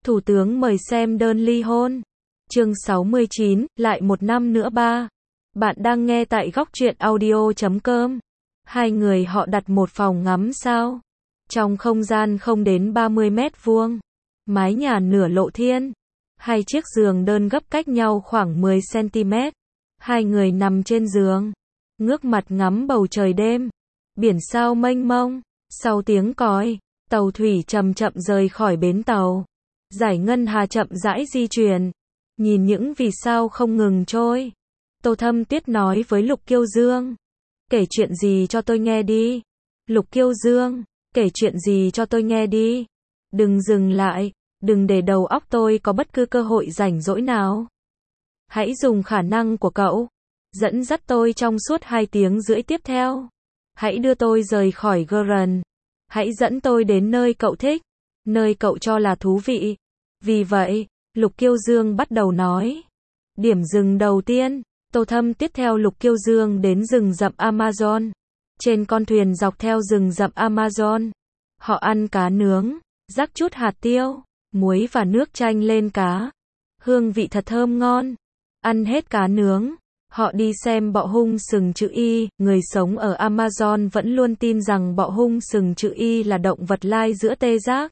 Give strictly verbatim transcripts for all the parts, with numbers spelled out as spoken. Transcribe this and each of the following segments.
Thủ tướng mời xem đơn ly hôn. Chương sáu mươi chín, lại một năm nữa ba. Bạn đang nghe tại góc truyện audio chấm com. Hai người họ đặt một phòng ngắm sao. Trong không gian không đến ba mươi mét vuông. Mái nhà nửa lộ thiên. Hai chiếc giường đơn gấp cách nhau khoảng mười xăng-ti-mét. Hai người nằm trên giường. Ngước mặt ngắm bầu trời đêm. Biển sao mênh mông. Sau tiếng còi, tàu thủy chậm chậm rời khỏi bến tàu. Giải ngân hà chậm rãi di chuyển. Nhìn những vì sao không ngừng trôi. Tô Thâm Tuyết nói với Lục Kiêu Dương. Kể chuyện gì cho tôi nghe đi. Lục Kiêu Dương, kể chuyện gì cho tôi nghe đi. Đừng dừng lại, đừng để đầu óc tôi có bất cứ cơ hội rảnh rỗi nào. Hãy dùng khả năng của cậu. Dẫn dắt tôi trong suốt hai tiếng rưỡi tiếp theo. Hãy đưa tôi rời khỏi Gurren. Hãy dẫn tôi đến nơi cậu thích. Nơi cậu cho là thú vị. Vì vậy, Lục Kiêu Dương bắt đầu nói. Điểm dừng đầu tiên, Tô Thâm tiếp theo Lục Kiêu Dương đến rừng rậm Amazon. Trên con thuyền dọc theo rừng rậm Amazon, họ ăn cá nướng, rắc chút hạt tiêu, muối và nước chanh lên cá. Hương vị thật thơm ngon. Ăn hết cá nướng, họ đi xem bọ hung sừng chữ Y. Người sống ở Amazon vẫn luôn tin rằng bọ hung sừng chữ Y là động vật lai giữa tê giác,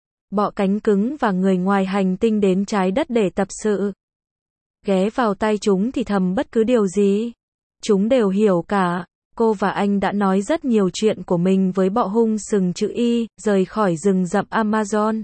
bọ cánh cứng và người ngoài hành tinh đến trái đất để tập sự. Ghé vào tay chúng thì thầm bất cứ điều gì. Chúng đều hiểu cả. Cô và anh đã nói rất nhiều chuyện của mình với bọ hung sừng chữ Y, rời khỏi rừng rậm Amazon.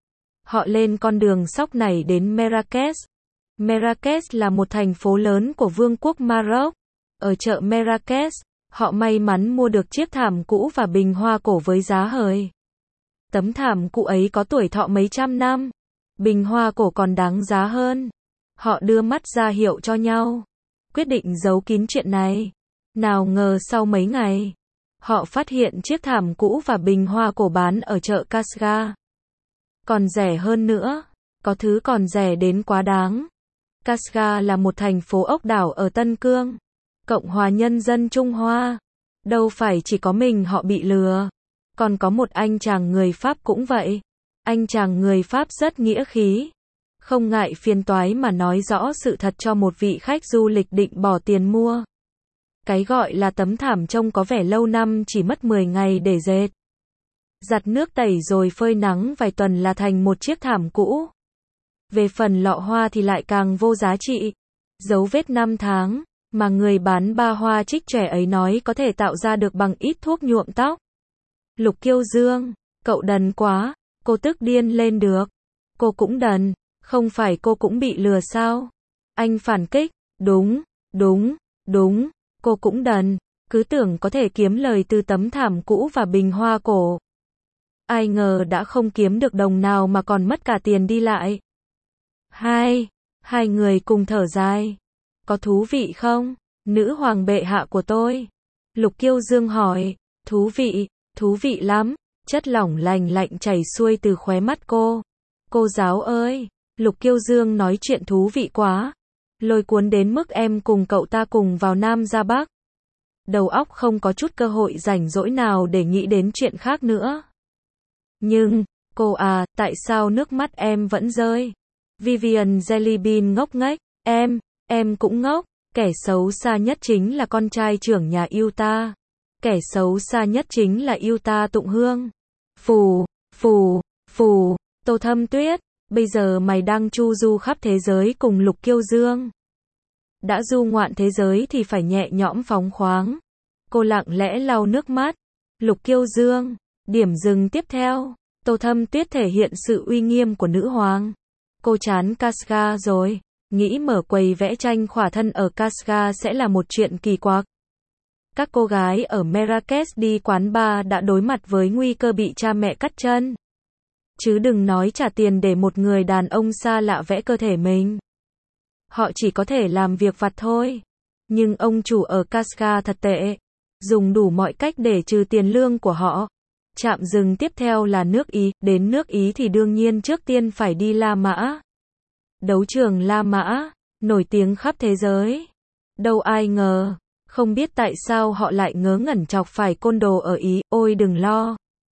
Họ lên con đường sóc này đến Marrakech. Marrakech là một thành phố lớn của Vương quốc Maroc. Ở chợ Marrakech, họ may mắn mua được chiếc thảm cũ và bình hoa cổ với giá hời. Tấm thảm cũ ấy có tuổi thọ mấy trăm năm. Bình hoa cổ còn đáng giá hơn. Họ đưa mắt ra hiệu cho nhau. Quyết định giấu kín chuyện này. Nào ngờ sau mấy ngày, họ phát hiện chiếc thảm cũ và bình hoa cổ bán ở chợ Kashgar. Còn rẻ hơn nữa. Có thứ còn rẻ đến quá đáng. Kashgar là một thành phố ốc đảo ở Tân Cương, Cộng hòa Nhân dân Trung Hoa. Đâu phải chỉ có mình họ bị lừa. Còn có một anh chàng người Pháp cũng vậy. Anh chàng người Pháp rất nghĩa khí. Không ngại phiền toái mà nói rõ sự thật cho một vị khách du lịch định bỏ tiền mua. Cái gọi là tấm thảm trông có vẻ lâu năm chỉ mất mười ngày để dệt. Giặt nước tẩy rồi phơi nắng vài tuần là thành một chiếc thảm cũ. Về phần lọ hoa thì lại càng vô giá trị. Dấu vết năm tháng, mà người bán ba hoa trích trẻ ấy nói có thể tạo ra được bằng ít thuốc nhuộm tóc. Lục Kiêu Dương, cậu đần quá, cô tức điên lên được. Cô cũng đần, không phải cô cũng bị lừa sao? Anh phản kích, đúng, đúng, đúng, cô cũng đần, cứ tưởng có thể kiếm lời từ tấm thảm cũ và bình hoa cổ. Ai ngờ đã không kiếm được đồng nào mà còn mất cả tiền đi lại. Hai, hai người cùng thở dài. Có thú vị không, nữ hoàng bệ hạ của tôi? Lục Kiêu Dương hỏi. Thú vị, thú vị lắm. Chất lỏng lành lạnh chảy xuôi từ khóe mắt cô. Cô giáo ơi, Lục Kiêu Dương nói chuyện thú vị quá. Lôi cuốn đến mức em cùng cậu ta cùng vào Nam ra Bắc. Đầu óc không có chút cơ hội rảnh rỗi nào để nghĩ đến chuyện khác nữa. Nhưng, cô à, tại sao nước mắt em vẫn rơi? Vivian Jellybean ngốc nghếch. Em, em cũng ngốc. Kẻ xấu xa nhất chính là con trai trưởng nhà Utah. Kẻ xấu xa nhất chính là Utah Tụng Hương. Phù, phù, phù. Tô Thâm Tuyết, bây giờ mày đang chu du khắp thế giới cùng Lục Kiêu Dương. Đã du ngoạn thế giới thì phải nhẹ nhõm phóng khoáng. Cô lặng lẽ lau nước mắt. Lục Kiêu Dương, điểm dừng tiếp theo. Tô Thâm Tuyết thể hiện sự uy nghiêm của nữ hoàng. Cô chán Kashgar rồi. Nghĩ mở quầy vẽ tranh khỏa thân ở Kashgar sẽ là một chuyện kỳ quặc. Các cô gái ở Marrakech đi quán bar đã đối mặt với nguy cơ bị cha mẹ cắt chân. Chứ đừng nói trả tiền để một người đàn ông xa lạ vẽ cơ thể mình. Họ chỉ có thể làm việc vặt thôi. Nhưng ông chủ ở Kashgar thật tệ. Dùng đủ mọi cách để trừ tiền lương của họ. Trạm dừng tiếp theo là nước Ý. Đến nước Ý thì đương nhiên trước tiên phải đi La Mã. Đấu trường La Mã, nổi tiếng khắp thế giới. Đâu ai ngờ, không biết tại sao họ lại ngớ ngẩn chọc phải côn đồ ở Ý. Ôi đừng lo.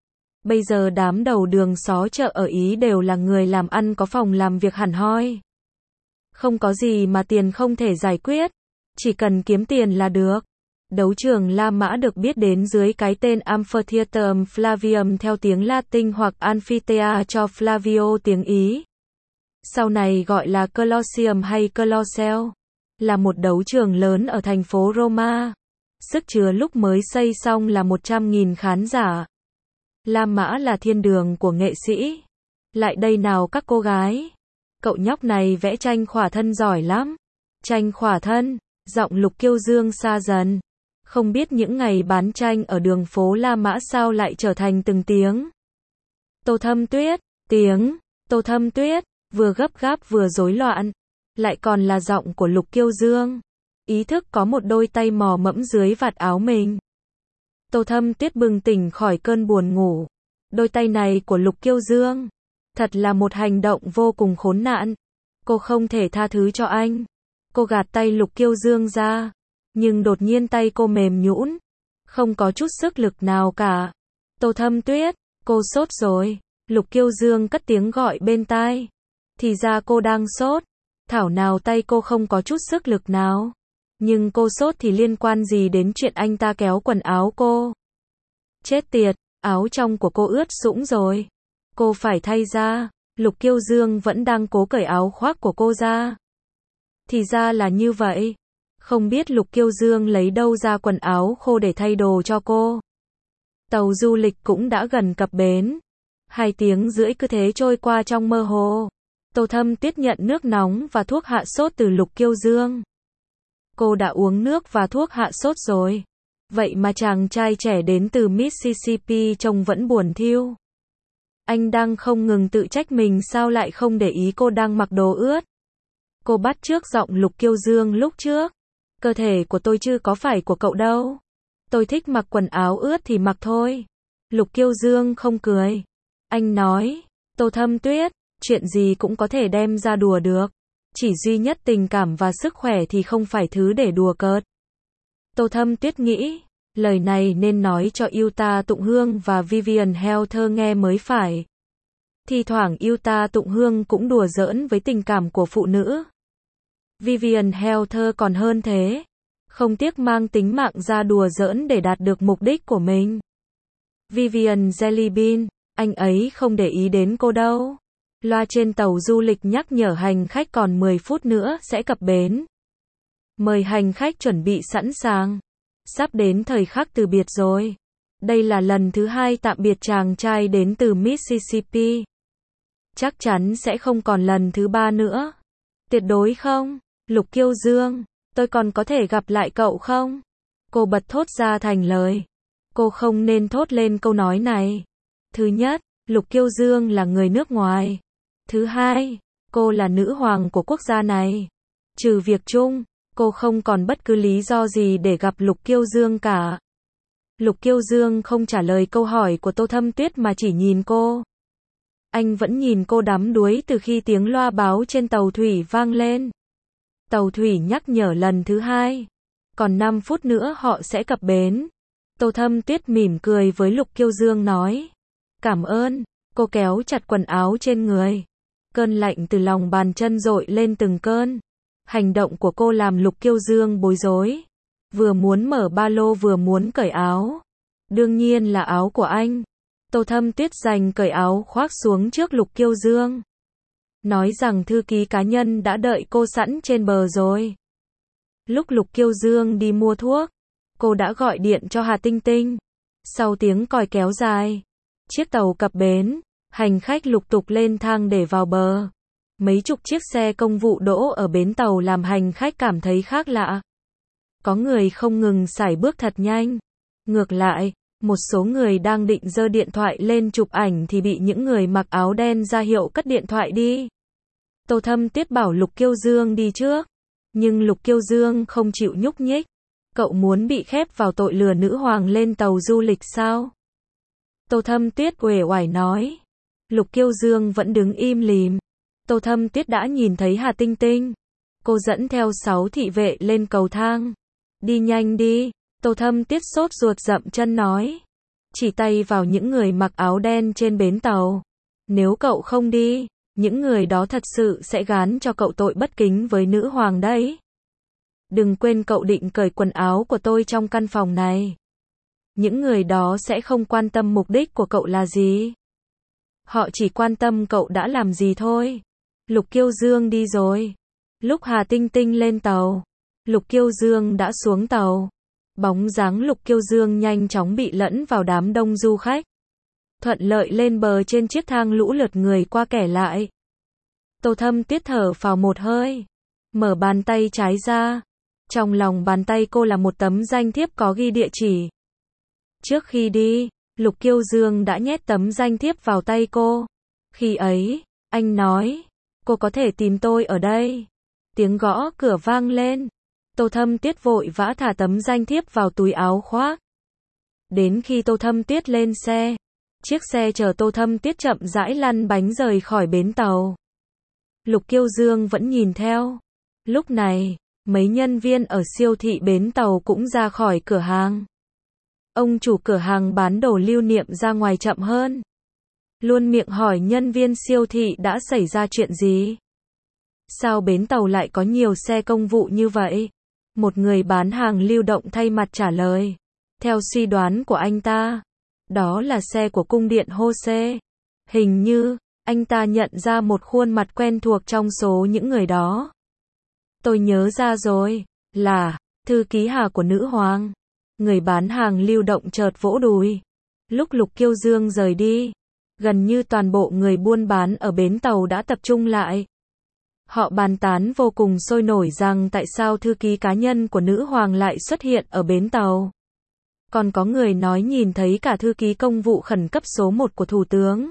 Bây giờ đám đầu đường xó chợ ở Ý đều là người làm ăn có phòng làm việc hẳn hoi. Không có gì mà tiền không thể giải quyết. Chỉ cần kiếm tiền là được. Đấu trường La Mã được biết đến dưới cái tên Amphitheatrum Flavium theo tiếng Latin hoặc Amphithea cho Flavio tiếng Ý. Sau này gọi là Colosseum hay Colosseo, là một đấu trường lớn ở thành phố Roma. Sức chứa lúc mới xây xong là một trăm nghìn khán giả. La Mã là thiên đường của nghệ sĩ. Lại đây nào các cô gái. Cậu nhóc này vẽ tranh khỏa thân giỏi lắm. Tranh khỏa thân, giọng Lục Kiêu Dương xa dần. Không biết những ngày bán tranh ở đường phố La Mã sao lại trở thành từng tiếng. Tô Thâm Tuyết, tiếng, Tô Thâm Tuyết, vừa gấp gáp vừa rối loạn. Lại còn là giọng của Lục Kiêu Dương. Ý thức có một đôi tay mò mẫm dưới vạt áo mình. Tô Thâm Tuyết bừng tỉnh khỏi cơn buồn ngủ. Đôi tay này của Lục Kiêu Dương. Thật là một hành động vô cùng khốn nạn. Cô không thể tha thứ cho anh. Cô gạt tay Lục Kiêu Dương ra. Nhưng đột nhiên tay cô mềm nhũn. Không có chút sức lực nào cả. Tô Thâm Tuyết, cô sốt rồi. Lục Kiêu Dương cất tiếng gọi bên tai. Thì ra cô đang sốt. Thảo nào tay cô không có chút sức lực nào. Nhưng cô sốt thì liên quan gì đến chuyện anh ta kéo quần áo cô. Chết tiệt, áo trong của cô ướt sũng rồi. Cô phải thay ra. Lục Kiêu Dương vẫn đang cố cởi áo khoác của cô ra. Thì ra là như vậy. Không biết Lục Kiêu Dương lấy đâu ra quần áo khô để thay đồ cho cô. Tàu du lịch cũng đã gần cập bến. Hai tiếng rưỡi cứ thế trôi qua trong mơ hồ. Tô Thâm Tuyết nhận nước nóng và thuốc hạ sốt từ Lục Kiêu Dương. Cô đã uống nước và thuốc hạ sốt rồi. Vậy mà chàng trai trẻ đến từ Mississippi trông vẫn buồn thiu. Anh đang không ngừng tự trách mình sao lại không để ý cô đang mặc đồ ướt. Cô bắt chước giọng Lục Kiêu Dương lúc trước. Cơ thể của tôi chứ có phải của cậu đâu. Tôi thích mặc quần áo ướt thì mặc thôi. Lục Kiêu Dương không cười. Anh nói, Tô Thâm Tuyết, chuyện gì cũng có thể đem ra đùa được. Chỉ duy nhất tình cảm và sức khỏe thì không phải thứ để đùa cợt. Tô Thâm Tuyết nghĩ, lời này nên nói cho Yuta Tụng Hương và Vivian Helter nghe mới phải. Thì thoảng Yuta Tụng Hương cũng đùa giỡn với tình cảm của phụ nữ. Vivian Helter còn hơn thế. Không tiếc mang tính mạng ra đùa giỡn để đạt được mục đích của mình. Vivian Jellybean, anh ấy không để ý đến cô đâu. Loa trên tàu du lịch nhắc nhở hành khách còn mười phút nữa sẽ cập bến. Mời hành khách chuẩn bị sẵn sàng. Sắp đến thời khắc từ biệt rồi. Đây là lần thứ hai tạm biệt chàng trai đến từ Mississippi. Chắc chắn sẽ không còn lần thứ ba nữa. Tuyệt đối không. Lục Kiêu Dương, tôi còn có thể gặp lại cậu không? Cô bật thốt ra thành lời. Cô không nên thốt lên câu nói này. Thứ nhất, Lục Kiêu Dương là người nước ngoài. Thứ hai, cô là nữ hoàng của quốc gia này. Trừ việc chung, cô không còn bất cứ lý do gì để gặp Lục Kiêu Dương cả. Lục Kiêu Dương không trả lời câu hỏi của Tô Thâm Tuyết mà chỉ nhìn cô. Anh vẫn nhìn cô đắm đuối từ khi tiếng loa báo trên tàu thủy vang lên. Tàu thủy nhắc nhở lần thứ hai. Còn năm phút nữa họ sẽ cập bến. Tô Thâm Tuyết mỉm cười với Lục Kiêu Dương nói. Cảm ơn. Cô kéo chặt quần áo trên người. Cơn lạnh từ lòng bàn chân dội lên từng cơn. Hành động của cô làm Lục Kiêu Dương bối rối. Vừa muốn mở ba lô vừa muốn cởi áo. Đương nhiên là áo của anh. Tô Thâm Tuyết giành cởi áo khoác xuống trước Lục Kiêu Dương. Nói rằng thư ký cá nhân đã đợi cô sẵn trên bờ rồi. Lúc Lục Kiêu Dương đi mua thuốc, cô đã gọi điện cho Hà Tinh Tinh. Sau tiếng còi kéo dài, chiếc tàu cập bến, hành khách lục tục lên thang để vào bờ. Mấy chục chiếc xe công vụ đỗ ở bến tàu làm hành khách cảm thấy khác lạ. Có người không ngừng sải bước thật nhanh. Ngược lại, một số người đang định giơ điện thoại lên chụp ảnh thì bị những người mặc áo đen ra hiệu cất điện thoại đi. Tô Thâm Tuyết bảo Lục Kiêu Dương đi trước. Nhưng Lục Kiêu Dương không chịu nhúc nhích. Cậu muốn bị khép vào tội lừa nữ hoàng lên tàu du lịch sao? Tô Thâm Tuyết uể oải nói. Lục Kiêu Dương vẫn đứng im lìm. Tô Thâm Tuyết đã nhìn thấy Hà Tinh Tinh. Cô dẫn theo sáu thị vệ lên cầu thang. Đi nhanh đi. Tô Thâm Tuyết sốt ruột dậm chân nói. chỉ tay vào những người mặc áo đen trên bến tàu. Nếu cậu không đi, những người đó thật sự sẽ gán cho cậu tội bất kính với nữ hoàng đấy. Đừng quên cậu định cởi quần áo của tôi trong căn phòng này. Những người đó sẽ không quan tâm mục đích của cậu là gì. Họ chỉ quan tâm cậu đã làm gì thôi. Lục Kiêu Dương đi rồi. Lúc Hà Tinh Tinh lên tàu, Lục Kiêu Dương đã xuống tàu. Bóng dáng Lục Kiêu Dương nhanh chóng bị lẫn vào đám đông du khách. Thuận lợi lên bờ trên chiếc thang lũ lượt người qua kẻ lại. Tô Thâm Tuyết thở phào một hơi, mở bàn tay trái ra. Trong lòng bàn tay cô là một tấm danh thiếp có ghi địa chỉ. Trước khi đi, Lục Kiêu Dương đã nhét tấm danh thiếp vào tay cô. Khi ấy, anh nói, cô có thể tìm tôi ở đây. Tiếng gõ cửa vang lên. Tô Thâm Tuyết vội vã thả tấm danh thiếp vào túi áo khoác. Đến khi Tô Thâm Tuyết lên xe, chiếc xe chở Tô Thâm Tuyết chậm rãi lăn bánh rời khỏi bến tàu. Lục Kiêu Dương vẫn nhìn theo. Lúc này, mấy nhân viên ở siêu thị bến tàu cũng ra khỏi cửa hàng. Ông chủ cửa hàng bán đồ lưu niệm ra ngoài chậm hơn. Luôn miệng hỏi nhân viên siêu thị đã xảy ra chuyện gì. Sao bến tàu lại có nhiều xe công vụ như vậy? Một người bán hàng lưu động thay mặt trả lời. Theo suy đoán của anh ta, đó là xe của cung điện Hô-xê. Hình như, anh ta nhận ra một khuôn mặt quen thuộc trong số những người đó. Tôi nhớ ra rồi, là thư ký Hà của nữ hoàng. Người bán hàng lưu động chợt vỗ đùi. Lúc Lục Kiêu Dương rời đi, gần như toàn bộ người buôn bán ở bến tàu đã tập trung lại. Họ bàn tán vô cùng sôi nổi rằng tại sao thư ký cá nhân của nữ hoàng lại xuất hiện ở bến tàu. Còn có người nói nhìn thấy cả thư ký công vụ khẩn cấp số một của thủ tướng.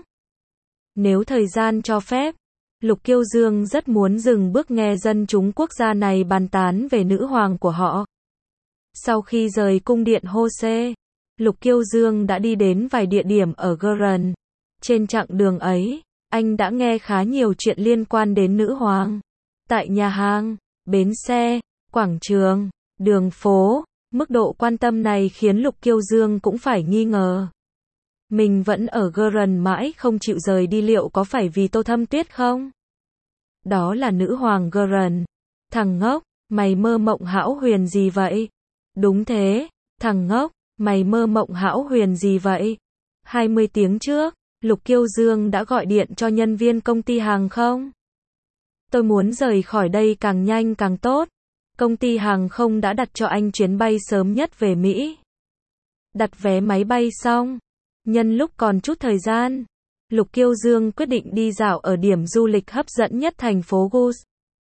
Nếu thời gian cho phép, Lục Kiêu Dương rất muốn dừng bước nghe dân chúng quốc gia này bàn tán về nữ hoàng của họ. Sau khi rời cung điện Hô-xê, Lục Kiêu Dương đã đi đến vài địa điểm ở Gurren. Trên chặng đường ấy, anh đã nghe khá nhiều chuyện liên quan đến nữ hoàng. Tại nhà hàng, bến xe, quảng trường, đường phố, mức độ quan tâm này khiến Lục Kiêu Dương cũng phải nghi ngờ. Mình vẫn ở Gurren mãi không chịu rời đi, liệu có phải vì Tô Thâm Tuyết không? Đó là nữ hoàng Gurren. Thằng ngốc, mày mơ mộng hão huyền gì vậy? Đúng thế, thằng ngốc, mày mơ mộng hão huyền gì vậy? hai mươi tiếng trước, Lục Kiêu Dương đã gọi điện cho nhân viên công ty hàng không. Tôi muốn rời khỏi đây càng nhanh càng tốt. Công ty hàng không đã đặt cho anh chuyến bay sớm nhất về Mỹ. Đặt vé máy bay xong, nhân lúc còn chút thời gian, Lục Kiêu Dương quyết định đi dạo ở điểm du lịch hấp dẫn nhất thành phố Gus.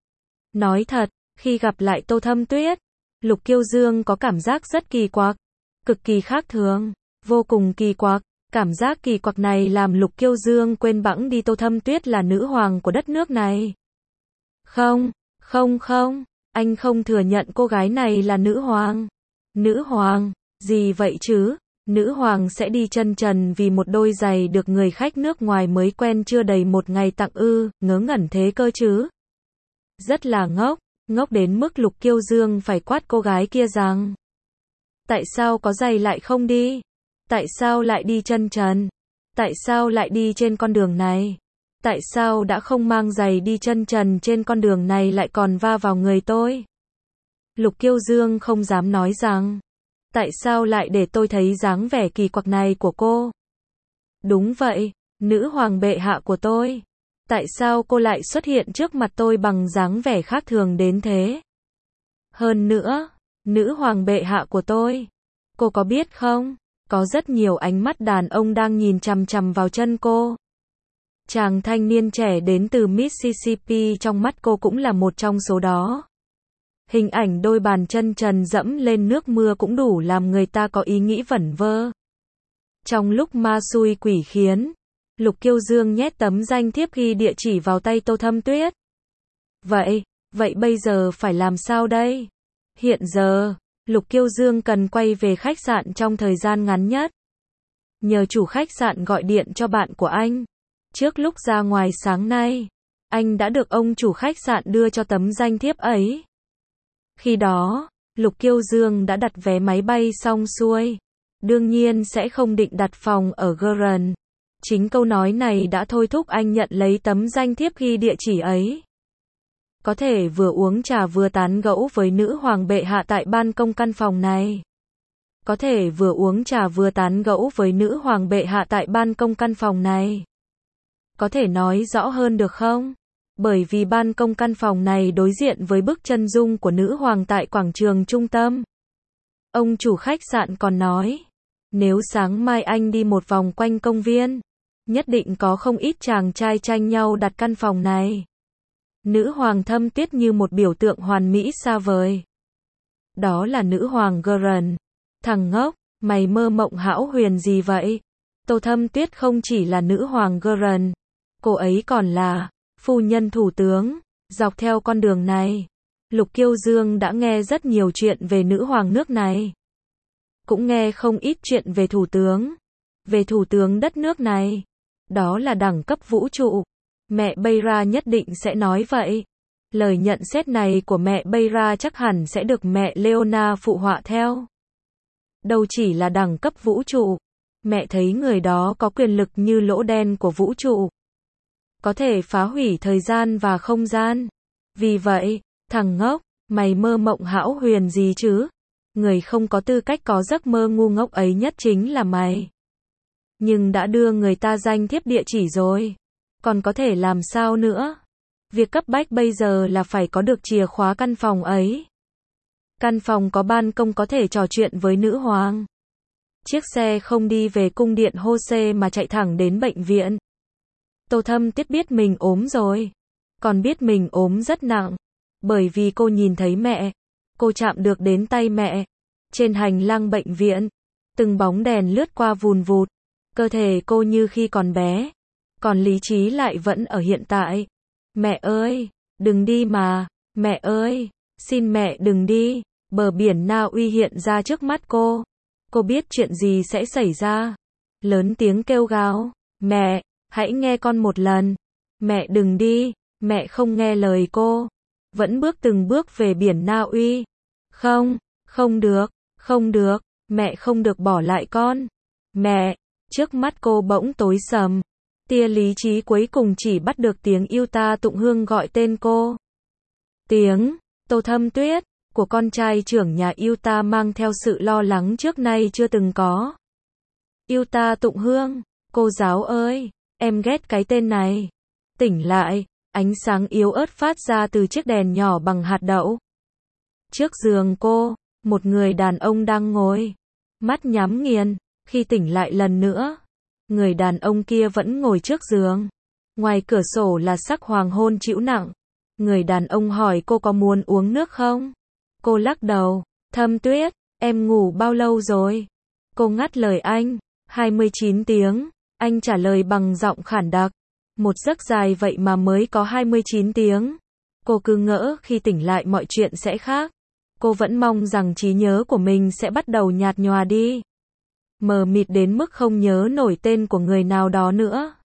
Nói thật, khi gặp lại Tô Thâm Tuyết, Lục Kiêu Dương có cảm giác rất kỳ quặc, cực kỳ khác thường, vô cùng kỳ quặc. Cảm giác kỳ quặc này làm Lục Kiêu Dương quên bẵng đi Tô Thâm Tuyết là nữ hoàng của đất nước này. Không, không không, anh không thừa nhận cô gái này là nữ hoàng. Nữ hoàng, gì vậy chứ? Nữ hoàng sẽ đi chân trần vì một đôi giày được người khách nước ngoài mới quen chưa đầy một ngày tặng ư, ngớ ngẩn thế cơ chứ? Rất là ngốc, ngốc đến mức Lục Kiêu Dương phải quát cô gái kia rằng: tại sao có giày lại không đi? Tại sao lại đi chân trần? Tại sao lại đi trên con đường này? Tại sao đã không mang giày đi chân trần trên con đường này lại còn va vào người tôi? Lục Kiêu Dương không dám nói rằng: tại sao lại để tôi thấy dáng vẻ kỳ quặc này của cô? Đúng vậy, nữ hoàng bệ hạ của tôi. Tại sao cô lại xuất hiện trước mặt tôi bằng dáng vẻ khác thường đến thế? Hơn nữa, nữ hoàng bệ hạ của tôi. Cô có biết không? Có rất nhiều ánh mắt đàn ông đang nhìn chằm chằm vào chân cô. Chàng thanh niên trẻ đến từ Mississippi trong mắt cô cũng là một trong số đó. Hình ảnh đôi bàn chân trần dẫm lên nước mưa cũng đủ làm người ta có ý nghĩ vẩn vơ. Trong lúc ma xui quỷ khiến, Lục Kiêu Dương nhét tấm danh thiếp ghi địa chỉ vào tay Tô Thâm Tuyết. Vậy, vậy bây giờ phải làm sao đây? Hiện giờ, Lục Kiêu Dương cần quay về khách sạn trong thời gian ngắn nhất. Nhờ chủ khách sạn gọi điện cho bạn của anh. Trước lúc ra ngoài sáng nay, anh đã được ông chủ khách sạn đưa cho tấm danh thiếp ấy. Khi đó, Lục Kiêu Dương đã đặt vé máy bay xong xuôi. đương nhiên sẽ không định đặt phòng ở Guernsey. Chính câu nói này đã thôi thúc anh nhận lấy tấm danh thiếp ghi địa chỉ ấy. Có thể vừa uống trà vừa tán gẫu với nữ hoàng bệ hạ tại ban công căn phòng này. Có thể vừa uống trà vừa tán gẫu với nữ hoàng bệ hạ tại ban công căn phòng này. Có thể nói rõ hơn được không? Bởi vì ban công căn phòng này đối diện với bức chân dung của nữ hoàng tại quảng trường trung tâm. Ông chủ khách sạn còn nói, nếu sáng mai anh đi một vòng quanh công viên, nhất định có không ít chàng trai tranh nhau đặt căn phòng này. Nữ hoàng Thâm Tuyết như một biểu tượng hoàn mỹ xa vời. Đó là nữ hoàng Guernsey. Thằng ngốc, mày mơ mộng hão huyền gì vậy? Tô Thâm Tuyết không chỉ là nữ hoàng Guernsey, cô ấy còn là phu nhân thủ tướng. Dọc theo con đường này, Lục Kiêu Dương đã nghe rất nhiều chuyện về nữ hoàng nước này. Cũng nghe không ít chuyện về thủ tướng. Về thủ tướng đất nước này. Đó là đẳng cấp vũ trụ. Mẹ Beira nhất định sẽ nói vậy. Lời nhận xét này của mẹ Beira chắc hẳn sẽ được mẹ Leona phụ họa theo. Đâu chỉ là đẳng cấp vũ trụ. Mẹ thấy người đó có quyền lực như lỗ đen của vũ trụ. Có thể phá hủy thời gian và không gian. Vì vậy, thằng ngốc, mày mơ mộng hão huyền gì chứ? Người không có tư cách có giấc mơ ngu ngốc ấy nhất chính là mày. Nhưng đã đưa người ta danh thiếp địa chỉ rồi. Còn có thể làm sao nữa? Việc cấp bách bây giờ là phải có được chìa khóa căn phòng ấy. Căn phòng có ban công có thể trò chuyện với nữ hoàng. Chiếc xe không đi về cung điện Hô-xê mà chạy thẳng đến bệnh viện. Tô Thâm Tuyết biết mình ốm rồi. Còn biết mình ốm rất nặng. Bởi vì cô nhìn thấy mẹ. Cô chạm được đến tay mẹ. Trên hành lang bệnh viện. Từng bóng đèn lướt qua vùn vụt. Cơ thể cô như khi còn bé. Còn lý trí lại vẫn ở hiện tại. Mẹ ơi, đừng đi mà. Mẹ ơi, xin mẹ đừng đi. Bờ biển Na Uy hiện ra trước mắt cô. Cô biết chuyện gì sẽ xảy ra. Lớn tiếng kêu gào. Mẹ, hãy nghe con một lần. Mẹ đừng đi. Mẹ không nghe lời cô. Vẫn bước từng bước về biển Na Uy. Không, không được, không được. Mẹ không được bỏ lại con. Mẹ, trước mắt cô bỗng tối sầm. Tia lý trí cuối cùng chỉ bắt được tiếng yêu ta tụng hương gọi tên cô. Tiếng Tô Thâm Tuyết của con trai trưởng nhà yêu ta mang theo sự lo lắng trước nay chưa từng có. Yêu ta tụng hương, cô giáo ơi, em ghét cái tên này. Tỉnh lại, ánh sáng yếu ớt phát ra từ chiếc đèn nhỏ bằng hạt đậu. Trước giường cô, một người đàn ông đang ngồi, mắt nhắm nghiền. Khi tỉnh lại lần nữa, người đàn ông kia vẫn ngồi trước giường. Ngoài cửa sổ là sắc hoàng hôn trĩu nặng. Người đàn ông hỏi cô có muốn uống nước không? Cô lắc đầu. Thâm Tuyết, em ngủ bao lâu rồi? Cô ngắt lời anh. hai mươi chín tiếng. Anh trả lời bằng giọng khản đặc. Một giấc dài vậy mà mới có hai mươi chín tiếng. Cô cứ ngỡ khi tỉnh lại mọi chuyện sẽ khác. Cô vẫn mong rằng trí nhớ của mình sẽ bắt đầu nhạt nhòa đi. Mờ mịt đến mức không nhớ nổi tên của người nào đó nữa.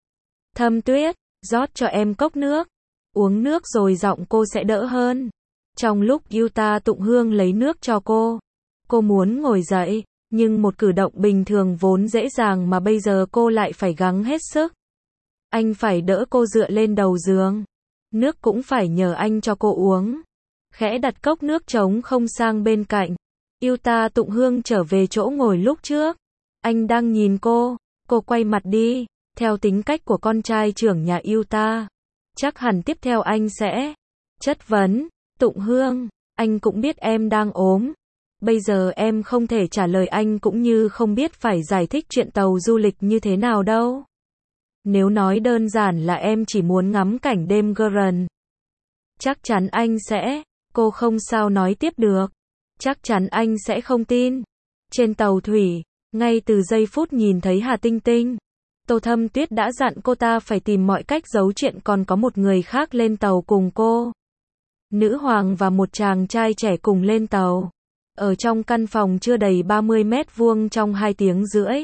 Thâm Tuyết, rót cho em cốc nước. Uống nước rồi giọng cô sẽ đỡ hơn. Trong lúc Yuta tụng hương lấy nước cho cô, cô muốn ngồi dậy, nhưng một cử động bình thường vốn dễ dàng mà bây giờ cô lại phải gắng hết sức. Anh phải đỡ cô dựa lên đầu giường. Nước cũng phải nhờ anh cho cô uống. Khẽ đặt cốc nước trống không sang bên cạnh. Yuta tụng hương trở về chỗ ngồi lúc trước. Anh đang nhìn cô. Cô quay mặt đi. Theo tính cách của con trai trưởng nhà Yuta, chắc hẳn tiếp theo anh sẽ chất vấn. Tụng hương, anh cũng biết em đang ốm. Bây giờ em không thể trả lời anh cũng như không biết phải giải thích chuyện tàu du lịch như thế nào đâu. Nếu nói đơn giản là em chỉ muốn ngắm cảnh đêm Guernsey. Chắc chắn anh sẽ, cô không sao nói tiếp được. Chắc chắn anh sẽ không tin. Trên tàu thủy, ngay từ giây phút nhìn thấy Hà Tinh Tinh, Tô Thâm Tuyết đã dặn cô ta phải tìm mọi cách giấu chuyện còn có một người khác lên tàu cùng cô. Nữ hoàng và một chàng trai trẻ cùng lên tàu. Ở trong căn phòng chưa đầy ba mươi mét vuông trong hai tiếng rưỡi.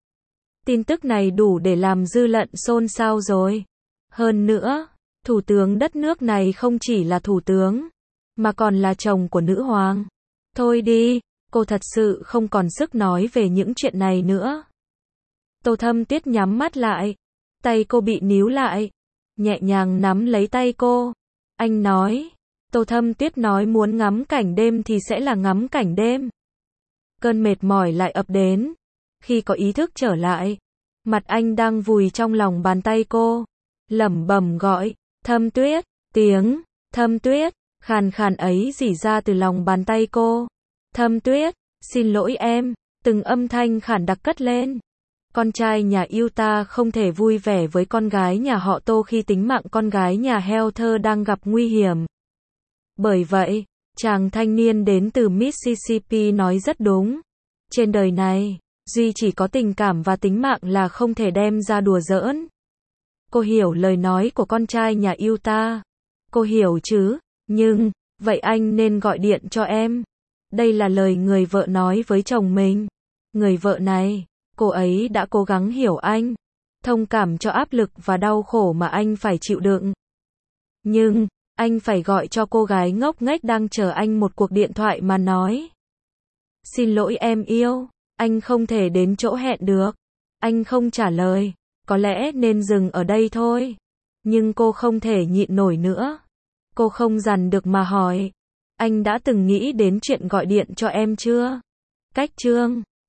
Tin tức này đủ để làm dư luận xôn xao rồi. Hơn nữa, thủ tướng đất nước này không chỉ là thủ tướng, mà còn là chồng của nữ hoàng. Thôi đi, Cô thật sự không còn sức nói về những chuyện này nữa. Tô Thâm Tuyết nhắm mắt lại. Tay cô bị níu lại. Nhẹ nhàng nắm lấy tay cô. Anh nói. Tô Thâm Tuyết nói muốn ngắm cảnh đêm thì sẽ là ngắm cảnh đêm. Cơn mệt mỏi lại ập đến. Khi có ý thức trở lại, mặt anh đang vùi trong lòng bàn tay cô. Lẩm bẩm gọi. Thâm Tuyết. Tiếng. Thâm Tuyết. Khàn khàn ấy rỉ ra từ lòng bàn tay cô. Thâm Tuyết. Xin lỗi em. Từng âm thanh khản đặc cất lên. Con trai nhà yêu ta không thể vui vẻ với con gái nhà họ Tô khi tính mạng con gái nhà Heather đang gặp nguy hiểm. Bởi vậy, chàng thanh niên đến từ Mississippi nói rất đúng. Trên đời này, duy chỉ có tình cảm và tính mạng là không thể đem ra đùa giỡn. Cô hiểu lời nói của con trai nhà yêu ta. Cô hiểu chứ, nhưng, vậy anh nên gọi điện cho em. Đây là lời người vợ nói với chồng mình. Người vợ này, cô ấy đã cố gắng hiểu anh, thông cảm cho áp lực và đau khổ mà anh phải chịu đựng. Nhưng, anh phải gọi cho cô gái ngốc nghếch đang chờ anh một cuộc điện thoại mà nói. Xin lỗi em yêu, anh không thể đến chỗ hẹn được. Anh không trả lời, có lẽ nên dừng ở đây thôi. Nhưng cô không thể nhịn nổi nữa. Cô không dằn được mà hỏi. Anh đã từng nghĩ đến chuyện gọi điện cho em chưa? Cách chương